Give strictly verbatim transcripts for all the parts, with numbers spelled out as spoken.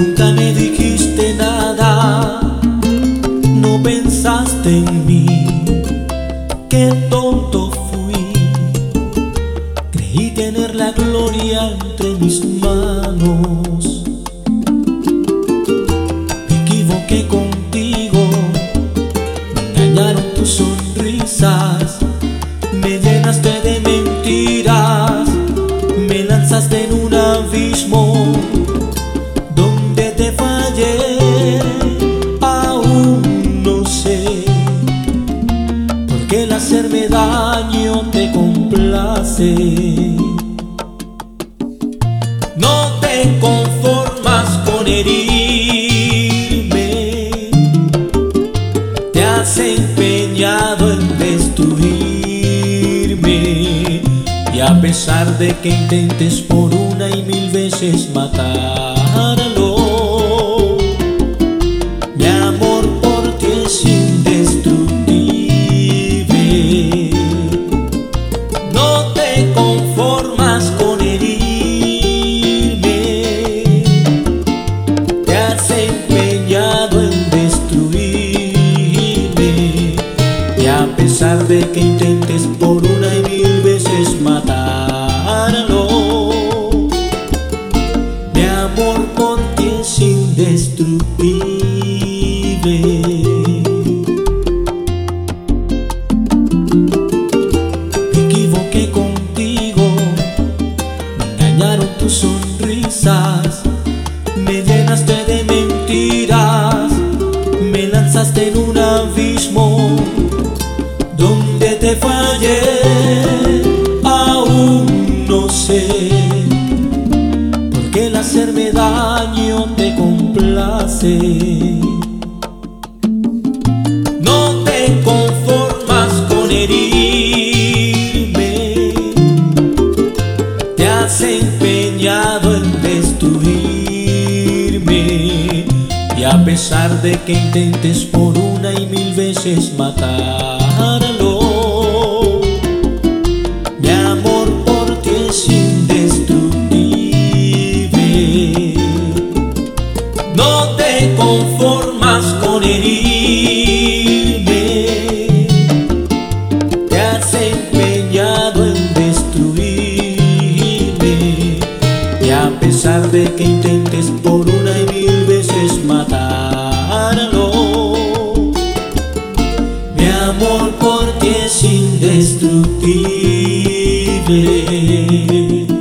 Nunca me dijiste nada, no pensaste en mí. Qué tonto fui, creí tener la gloria entre mis manos. Me equivoqué contigo, me engañaron tus sonrisas, me llenaste de mentiras, me lanzaste en un abismo donde te fallé. Aún no sé por qué el hacerme daño te complace. No te conformas con herirme, te has empeñado en destruirme, y a pesar de que intentes por una y mil veces matarlo, mi amor por ti es indestructible. No te conformas con herirme, te has empeñado en destruirme, y a pesar de que intentes por una y mil veces matarlo, mi amor por ti es indestructible. Me equivoqué contigo, me engañaron tus sonrisas, me llenaste de mentiras, me lanzaste en un abismo donde te fallé. Aún no sé por qué el hacerme daño te complace. No te conformas con herirme, te has empeñado en destruirme, y a pesar de que intentes por una y mil veces matarlo, mi amor por ti es indestructible. No te conformas con herirme, te has empeñado en destruirme, y a pesar de que intentes por una y mil veces matarlo, mi amor por ti es indestructible.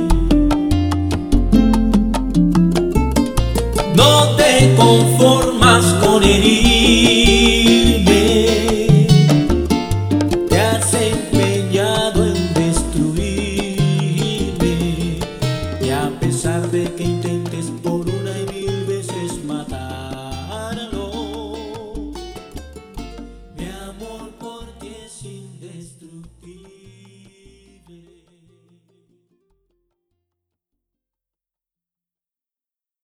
No te conformas con herir